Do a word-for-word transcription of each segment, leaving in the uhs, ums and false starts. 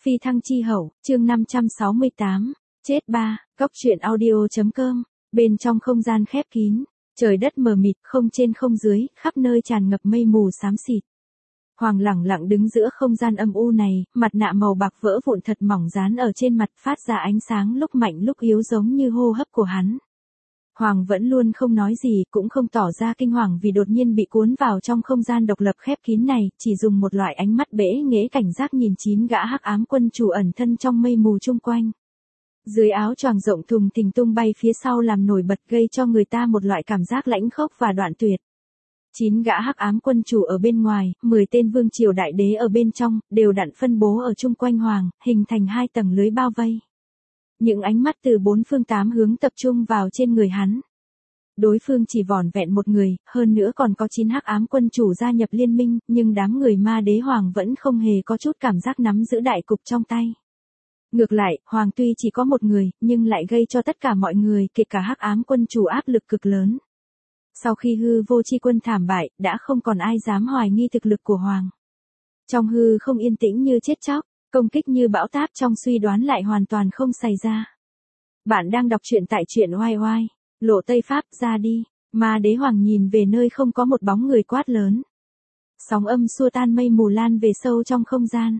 Phi thăng chi hậu, chương năm trăm sáu mươi tám, chết ba, góc truyện audio.com, bên trong không gian khép kín, trời đất mờ mịt, không trên không dưới, khắp nơi tràn ngập mây mù xám xịt. Hoàng lẳng lặng đứng giữa không gian âm u này, mặt nạ màu bạc vỡ vụn thật mỏng dán ở trên mặt, phát ra ánh sáng lúc mạnh lúc yếu giống như hô hấp của hắn. Hoàng vẫn luôn không nói gì, cũng không tỏ ra kinh hoàng vì đột nhiên bị cuốn vào trong không gian độc lập khép kín này, chỉ dùng một loại ánh mắt bẽ nghễ cảnh giác nhìn chín gã hắc ám quân chủ ẩn thân trong mây mù chung quanh. Dưới áo choàng rộng thùng thình tung bay phía sau làm nổi bật gây cho người ta một loại cảm giác lãnh khốc và đoạn tuyệt. Chín gã hắc ám quân chủ ở bên ngoài, mười tên vương triều đại đế ở bên trong, đều đặn phân bố ở chung quanh Hoàng, hình thành hai tầng lưới bao vây. Những ánh mắt từ bốn phương tám hướng tập trung vào trên người hắn. Đối phương chỉ vỏn vẹn một người, hơn nữa còn có chín hắc ám quân chủ gia nhập liên minh, nhưng đám người ma đế Hoàng vẫn không hề có chút cảm giác nắm giữ đại cục trong tay. Ngược lại, Hoàng tuy chỉ có một người, nhưng lại gây cho tất cả mọi người, kể cả hắc ám quân chủ áp lực cực lớn. Sau khi hư vô chi quân thảm bại, đã không còn ai dám hoài nghi thực lực của Hoàng. Trong hư không yên tĩnh như chết chóc, công kích như bão táp trong suy đoán lại hoàn toàn không xảy ra. Bạn đang đọc truyện tại truyện oai oai, Lộ Tây Pháp ra đi, ma đế Hoàng nhìn về nơi không có một bóng người quát lớn. Sóng âm xua tan mây mù lan về sâu trong không gian.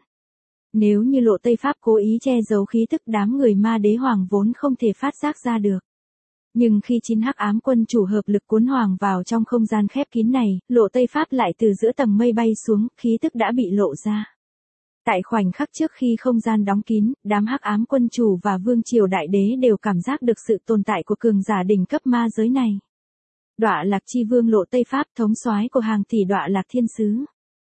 Nếu như Lộ Tây Pháp cố ý che giấu khí tức đám người ma đế Hoàng vốn không thể phát giác ra được. Nhưng khi chín hắc ám quân chủ hợp lực cuốn Hoàng vào trong không gian khép kín này, Lộ Tây Pháp lại từ giữa tầng mây bay xuống, khí tức đã bị lộ ra. Tại khoảnh khắc trước khi không gian đóng kín, đám hắc ám quân chủ và vương triều đại đế đều cảm giác được sự tồn tại của cường giả đỉnh cấp ma giới này. Đọa Lạc Chi Vương Lộ Tây Pháp, thống soái của hàng tỷ Đọa Lạc Thiên Sứ.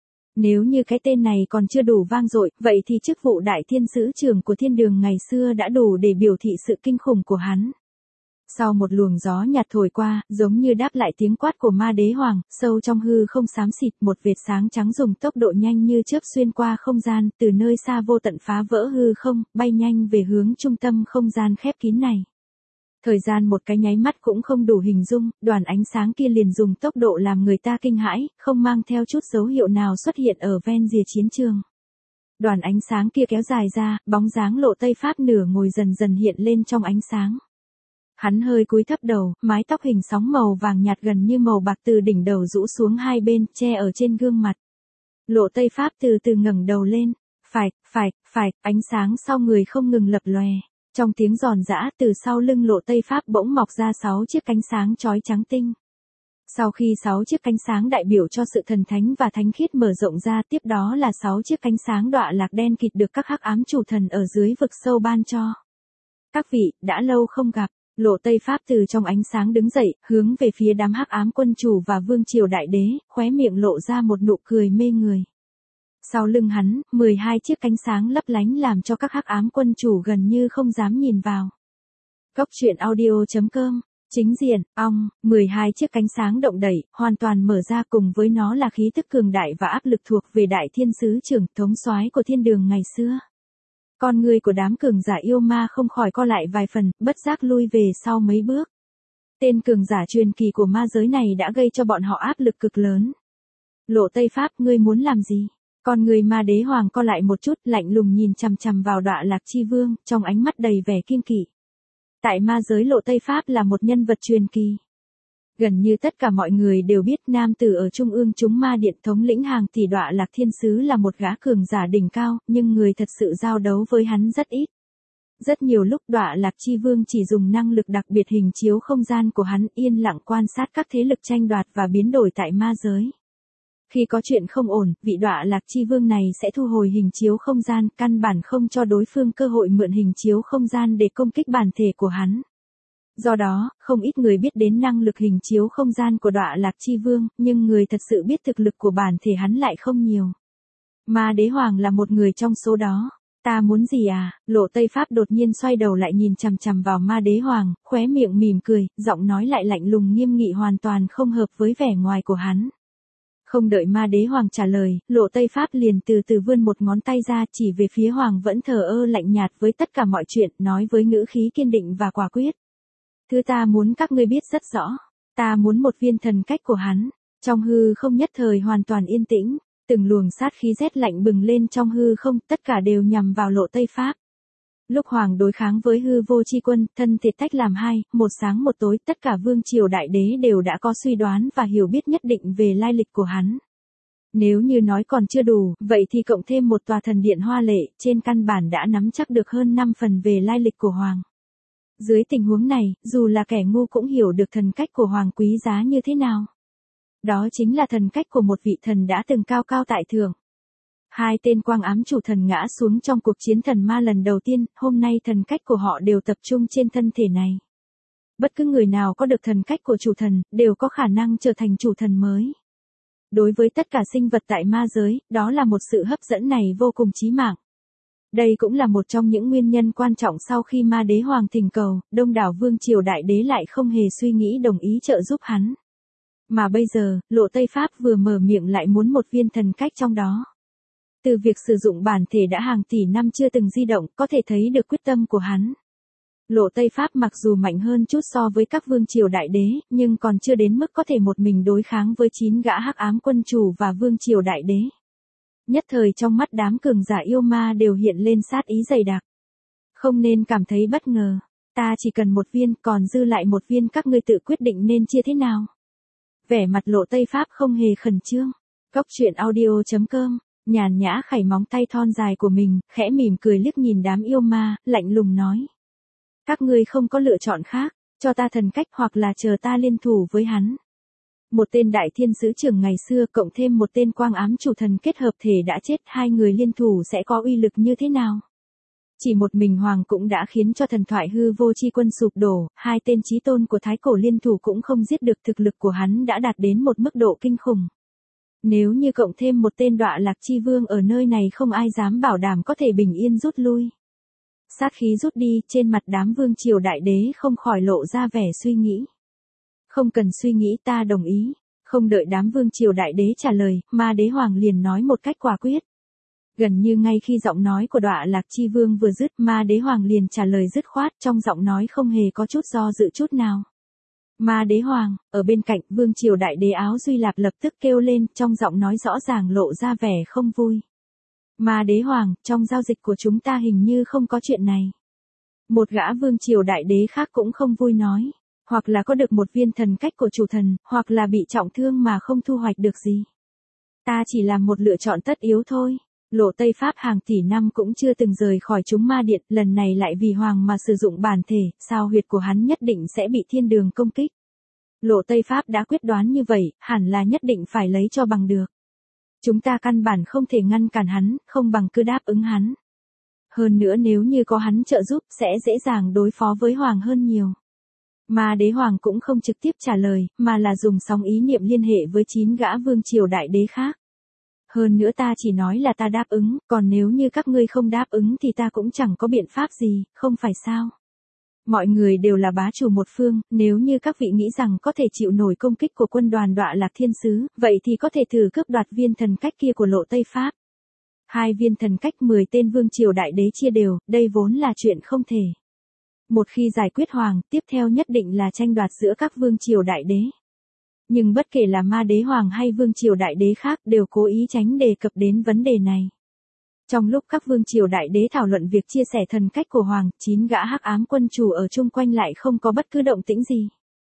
Nếu như cái tên này còn chưa đủ vang dội, vậy thì chức vụ đại thiên sứ trưởng của thiên đường ngày xưa đã đủ để biểu thị sự kinh khủng của hắn. Sau một luồng gió nhạt thổi qua, giống như đáp lại tiếng quát của ma đế Hoàng, sâu trong hư không xám xịt, một vệt sáng trắng dùng tốc độ nhanh như chớp xuyên qua không gian, từ nơi xa vô tận phá vỡ hư không, bay nhanh về hướng trung tâm không gian khép kín này. Thời gian một cái nháy mắt cũng không đủ hình dung, đoàn ánh sáng kia liền dùng tốc độ làm người ta kinh hãi, không mang theo chút dấu hiệu nào xuất hiện ở ven rìa chiến trường. Đoàn ánh sáng kia kéo dài ra, bóng dáng Lộ Tây Pháp nửa ngồi dần dần hiện lên trong ánh sáng. Hắn hơi cúi thấp đầu, mái tóc hình sóng màu vàng nhạt gần như màu bạc từ đỉnh đầu rũ xuống hai bên, che ở trên gương mặt. Lộ Tây Pháp từ từ ngẩng đầu lên, phải, phải, phải, ánh sáng sau người không ngừng lập lòe. Trong tiếng giòn giã, từ sau lưng Lộ Tây Pháp bỗng mọc ra sáu chiếc cánh sáng chói trắng tinh. Sau khi sáu chiếc cánh sáng đại biểu cho sự thần thánh và thánh khiết mở rộng ra, tiếp đó là sáu chiếc cánh sáng Đọa Lạc đen kịt được các hắc ám chủ thần ở dưới vực sâu ban cho. Các vị, đã lâu không gặp. Lộ Tây Pháp từ trong ánh sáng đứng dậy, hướng về phía đám hắc ám quân chủ và vương triều đại đế, khóe miệng lộ ra một nụ cười mê người. Sau lưng hắn, mười hai chiếc cánh sáng lấp lánh làm cho các hắc ám quân chủ gần như không dám nhìn vào. Góc truyện audio.com, chính diện, ong, mười hai chiếc cánh sáng động đẩy, hoàn toàn mở ra, cùng với nó là khí tức cường đại và áp lực thuộc về đại thiên sứ trưởng, thống soái của thiên đường ngày xưa. Con người của đám cường giả yêu ma không khỏi co lại vài phần, bất giác lui về sau mấy bước. Tên cường giả truyền kỳ của ma giới này đã gây cho bọn họ áp lực cực lớn. Lộ Tây Pháp, ngươi muốn làm gì? Con người ma đế Hoàng co lại một chút, lạnh lùng nhìn chằm chằm vào Đọa Lạc Chi Vương, trong ánh mắt đầy vẻ kiêng kỵ. Tại ma giới Lộ Tây Pháp là một nhân vật truyền kỳ. Gần như tất cả mọi người đều biết nam tử ở trung ương chúng ma điện thống lĩnh hàng tỷ Đọa Lạc Thiên Sứ là một gã cường giả đỉnh cao, nhưng người thật sự giao đấu với hắn rất ít. Rất nhiều lúc Đọa Lạc Chi Vương chỉ dùng năng lực đặc biệt hình chiếu không gian của hắn yên lặng quan sát các thế lực tranh đoạt và biến đổi tại ma giới. Khi có chuyện không ổn, vị Đọa Lạc Chi Vương này sẽ thu hồi hình chiếu không gian, căn bản không cho đối phương cơ hội mượn hình chiếu không gian để công kích bản thể của hắn. Do đó, không ít người biết đến năng lực hình chiếu không gian của Đọa Lạc Chi Vương, nhưng người thật sự biết thực lực của bản thể hắn lại không nhiều. Ma đế Hoàng là một người trong số đó. Ta muốn gì à? Lộ Tây Pháp đột nhiên xoay đầu lại nhìn chằm chằm vào ma đế Hoàng, khóe miệng mỉm cười, giọng nói lại lạnh lùng nghiêm nghị hoàn toàn không hợp với vẻ ngoài của hắn. Không đợi ma đế Hoàng trả lời, Lộ Tây Pháp liền từ từ vươn một ngón tay ra chỉ về phía Hoàng vẫn thờ ơ lạnh nhạt với tất cả mọi chuyện, nói với ngữ khí kiên định và quả quyết. Thứ ta muốn các ngươi biết rất rõ, ta muốn một viên thần cách của hắn. Trong hư không nhất thời hoàn toàn yên tĩnh, Từng luồng sát khí rét lạnh bừng lên trong hư không, tất cả đều nhằm vào Lộ Tây Pháp. Lúc Hoàng đối kháng với hư vô chi quân, thân thể tách làm hai, một sáng một tối, tất cả vương triều đại đế đều đã có suy đoán và hiểu biết nhất định về lai lịch của hắn. Nếu như nói còn chưa đủ, vậy thì cộng thêm một tòa thần điện hoa lệ, trên căn bản đã nắm chắc được hơn năm phần về lai lịch của Hoàng. Dưới tình huống này, dù là kẻ ngu cũng hiểu được thần cách của Hoàng quý giá như thế nào. Đó chính là thần cách của một vị thần đã từng cao cao tại thượng. Hai tên quang ám chủ thần ngã xuống trong cuộc chiến thần ma lần đầu tiên, hôm nay thần cách của họ đều tập trung trên thân thể này. Bất cứ người nào có được thần cách của chủ thần, đều có khả năng trở thành chủ thần mới. Đối với tất cả sinh vật tại ma giới, đó là một sự hấp dẫn này vô cùng chí mạng. Đây cũng là một trong những nguyên nhân quan trọng sau khi ma đế hoàng thỉnh cầu, đông đảo vương triều đại đế lại không hề suy nghĩ đồng ý trợ giúp hắn. Mà bây giờ, Lộ Tây Pháp vừa mở miệng lại muốn một viên thần cách trong đó. Từ việc sử dụng bản thể đã hàng tỷ năm chưa từng di động, có thể thấy được quyết tâm của hắn. Lộ Tây Pháp mặc dù mạnh hơn chút so với các vương triều đại đế, nhưng còn chưa đến mức có thể một mình đối kháng với chín gã hắc ám quân chủ và vương triều đại đế. Nhất thời trong mắt đám cường giả yêu ma đều hiện lên sát ý dày đặc. Không nên cảm thấy bất ngờ, ta chỉ cần một viên, còn dư lại một viên các ngươi tự quyết định nên chia thế nào. Vẻ mặt Lộ Tây Pháp không hề khẩn trương. Cốc truyện audio chấm com, nhàn nhã khẩy móng tay thon dài của mình, khẽ mỉm cười liếc nhìn đám yêu ma, lạnh lùng nói. Các ngươi không có lựa chọn khác, cho ta thần cách hoặc là chờ ta liên thủ với hắn. Một tên đại thiên sứ trưởng ngày xưa cộng thêm một tên quang ám chủ thần kết hợp thể đã chết, hai người liên thủ sẽ có uy lực như thế nào? Chỉ một mình Hoàng cũng đã khiến cho thần thoại hư vô chi quân sụp đổ, hai tên chí tôn của thái cổ liên thủ cũng không giết được, thực lực của hắn đã đạt đến một mức độ kinh khủng. Nếu như cộng thêm một tên Đọa Lạc Chi Vương ở nơi này không ai dám bảo đảm có thể bình yên rút lui. Sát khí rút đi, trên mặt đám vương triều đại đế không khỏi lộ ra vẻ suy nghĩ. Không cần suy nghĩ, ta đồng ý. Không đợi đám vương triều đại đế trả lời, ma đế hoàng liền nói một cách quả quyết. Gần như ngay khi giọng nói của Đọa Lạc Chi Vương vừa dứt, ma đế hoàng liền trả lời dứt khoát, trong giọng nói không hề có chút do dự chút nào. Ma đế hoàng, ở bên cạnh, vương triều đại đế Áo Duy Lạp lập tức kêu lên, trong giọng nói rõ ràng lộ ra vẻ không vui. Ma đế hoàng, trong giao dịch của chúng ta hình như không có chuyện này. Một gã vương triều đại đế khác cũng không vui nói, hoặc là có được một viên thần cách của chủ thần, hoặc là bị trọng thương mà không thu hoạch được gì. Ta chỉ làm một lựa chọn tất yếu thôi. Lộ Tây Pháp hàng tỷ năm cũng chưa từng rời khỏi chúng ma điện, lần này lại vì hoàng mà sử dụng bản thể, sao huyệt của hắn nhất định sẽ bị thiên đường công kích. Lộ Tây Pháp đã quyết đoán như vậy, hẳn là nhất định phải lấy cho bằng được. Chúng ta căn bản không thể ngăn cản hắn, không bằng cứ đáp ứng hắn. Hơn nữa nếu như có hắn trợ giúp, sẽ dễ dàng đối phó với hoàng hơn nhiều. Ma đế hoàng cũng không trực tiếp trả lời, mà là dùng sóng ý niệm liên hệ với chín gã vương triều đại đế khác. Hơn nữa ta chỉ nói là ta đáp ứng, còn nếu như các ngươi không đáp ứng thì ta cũng chẳng có biện pháp gì, không phải sao? Mọi người đều là bá chủ một phương, nếu như các vị nghĩ rằng có thể chịu nổi công kích của quân đoàn Đọa Lạc Thiên Sứ, vậy thì có thể thử cướp đoạt viên thần cách kia của Lộ Tây Pháp. Hai viên thần cách mười tên vương triều đại đế chia đều, đây vốn là chuyện không thể. Một khi giải quyết hoàng, tiếp theo nhất định là tranh đoạt giữa các vương triều đại đế. Nhưng bất kể là ma đế hoàng hay vương triều đại đế khác đều cố ý tránh đề cập đến vấn đề này. Trong lúc các vương triều đại đế thảo luận việc chia sẻ thần cách của hoàng, chín gã hắc ám quân chủ ở chung quanh lại không có bất cứ động tĩnh gì.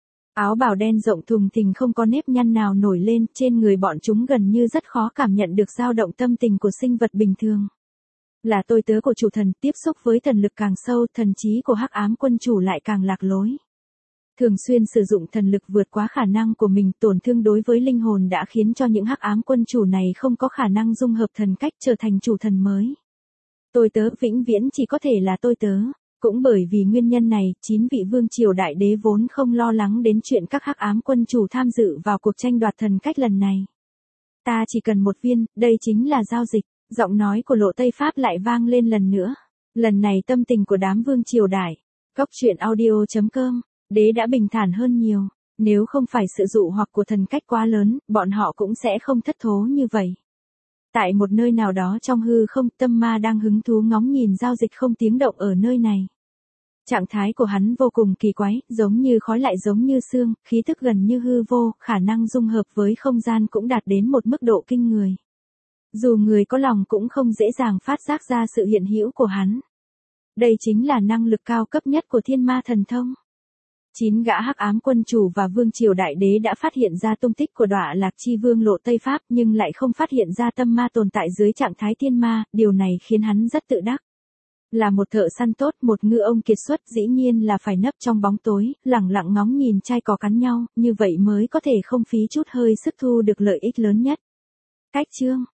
Áo bào đen rộng thùng thình không có nếp nhăn nào nổi lên, trên người bọn chúng gần như rất khó cảm nhận được dao động tâm tình của sinh vật bình thường. Là tôi tớ của chủ thần, tiếp xúc với thần lực càng sâu, thần trí của hắc ám quân chủ lại càng lạc lối. Thường xuyên sử dụng thần lực vượt quá khả năng của mình, tổn thương đối với linh hồn đã khiến cho những hắc ám quân chủ này không có khả năng dung hợp thần cách trở thành chủ thần mới. Tôi tớ vĩnh viễn chỉ có thể là tôi tớ. Cũng bởi vì nguyên nhân này, chín vị vương triều đại đế vốn không lo lắng đến chuyện các hắc ám quân chủ tham dự vào cuộc tranh đoạt thần cách lần này. Ta chỉ cần một viên, đây chính là giao dịch. Giọng nói của Lộ Tây Pháp lại vang lên lần nữa. Lần này tâm tình của đám vương triều đại. Cốc truyện audio chấm com, đế đã bình thản hơn nhiều. Nếu không phải sự dụ hoặc của thần cách quá lớn, bọn họ cũng sẽ không thất thố như vậy. Tại một nơi nào đó trong hư không, tâm ma đang hứng thú ngóng nhìn giao dịch không tiếng động ở nơi này. Trạng thái của hắn vô cùng kỳ quái, giống như khói lại giống như sương, khí thức gần như hư vô, khả năng dung hợp với không gian cũng đạt đến một mức độ kinh người. Dù người có lòng cũng không dễ dàng phát giác ra sự hiện hữu của hắn. Đây chính là năng lực cao cấp nhất của thiên ma thần thông. Chín gã hắc ám quân chủ và vương triều đại đế đã phát hiện ra tung tích của Đọa Lạc Chi Vương Lộ Tây Pháp nhưng lại không phát hiện ra tâm ma tồn tại dưới trạng thái thiên ma, điều này khiến hắn rất tự đắc. Là một thợ săn tốt, một ngư ông kiệt xuất dĩ nhiên là phải nấp trong bóng tối, lẳng lặng ngóng nhìn trai cò cắn nhau, như vậy mới có thể không phí chút hơi sức thu được lợi ích lớn nhất. Cách chương